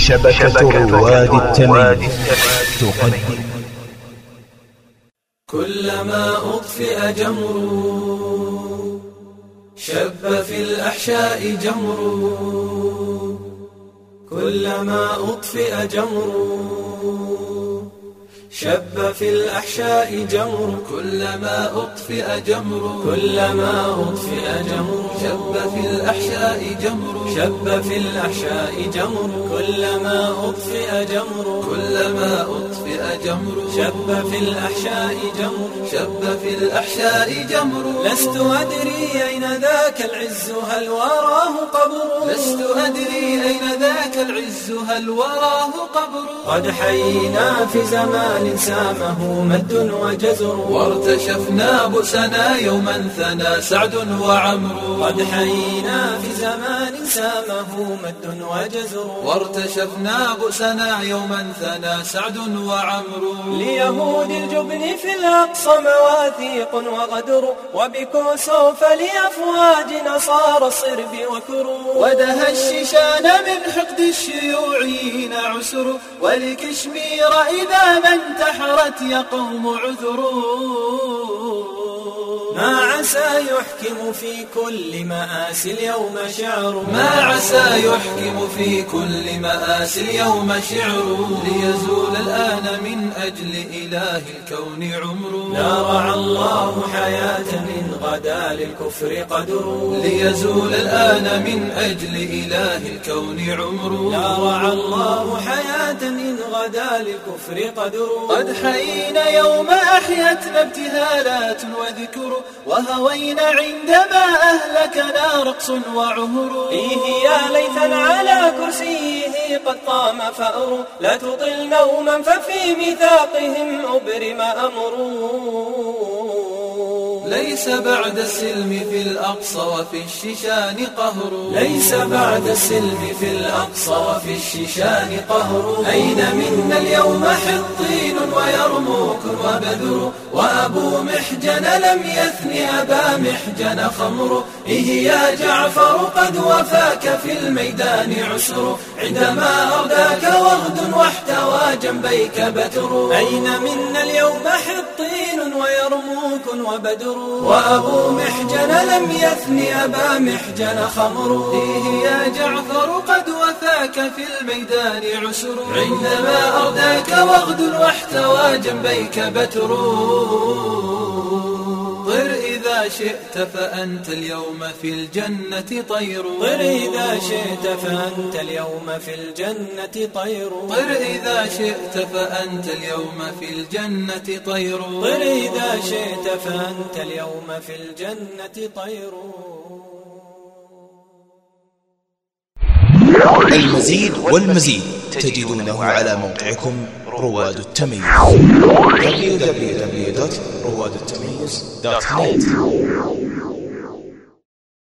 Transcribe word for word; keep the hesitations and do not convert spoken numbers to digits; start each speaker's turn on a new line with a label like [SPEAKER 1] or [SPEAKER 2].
[SPEAKER 1] شبكة رواد التمييز تقدم.
[SPEAKER 2] كلما أطفئ جمر شب في الأحشاء جمر، كلما أطفئ جمر شب في الأحشاء جمر، كلما أطفئ جمر كلما أطفئ جمر شب في الأحشاء جمر، شب في الأحشاء جمر، كلما أطفئ جمر كلما أطفئ جمر شب في الأحشاء جمر، شب في الأحشاء جمر. لست أدري أين ذاك العز هل وراه قبر، لست أدري أين ذاك العز هل وراه قبر. قد حيينا في زمان سامه مد وجزر، وارتشفنا بؤسنا يوما ثنى سعد وعمرو. قد حيينا في زمان سامه مد وجزر، وارتشفنا بؤسنا يوما ثنى سعد وعمرو. ليهود الجبن في الأقصى مواثيق وغدر، وبكوسوف لأفواج نصارى الصرب وكرو. ودها الشيشان من حقد الشيوعيين عسر، ولكشمير إذا ما انتحرت يا قوم عذروا. ما عسى يحكم في كل مآسي اليوم شعر، ما عسى يحكم في كل مآسي اليوم شعر. ليزول الآن من أجل إله الكون عمر، لا رعى الله حياة من غدا للكفر قدر. ليزول الآن من أجل إله الكون عمر، لا رعى الله حياة من غدا للكفر قدر. قد حيينا يوم أحيتنا ابتهالات وذكر، وهوينا عندما أهلكنا رقص وعهر. فيه يا ليثا على كرسيه قد قام فأر، لا تطل نوما ففي ميثاقهم أبرم أمر. ليس بعد السلم في الأقصى وفي الشيشان قهر، ليس بعد السلم في الأقصى وفي الشيشان قهر. أين منا اليوم حطين ويرموك وبدر، وأبو محجن لم يثن أبا محجن خمر. إيه يا جعفر قد وفاك في الميدان عسر، عندما أرداك وغد واحتوى جنبيك بتر. أين منا اليوم حطين ويرموك وبدر، وأبو محجن لم يثن أبا محجن خمر. إيه يا جعفر قد وفاك في الميدان عسر، عندما أرداك وغد واحتوى جنبيك بتر. طر إذا شئت فأنت اليوم في الجنة طير، طر إذا شئت فأنت اليوم في الجنة طير. طر إذا شئت فأنت اليوم في الجنة طير، طر إذا شئت فأنت اليوم في الجنة طير.
[SPEAKER 1] المزيد والمزيد تجدونه على موقعكم رواد التمييز دبليو دبليو دبليو دوت رواد التمييز دوت نت.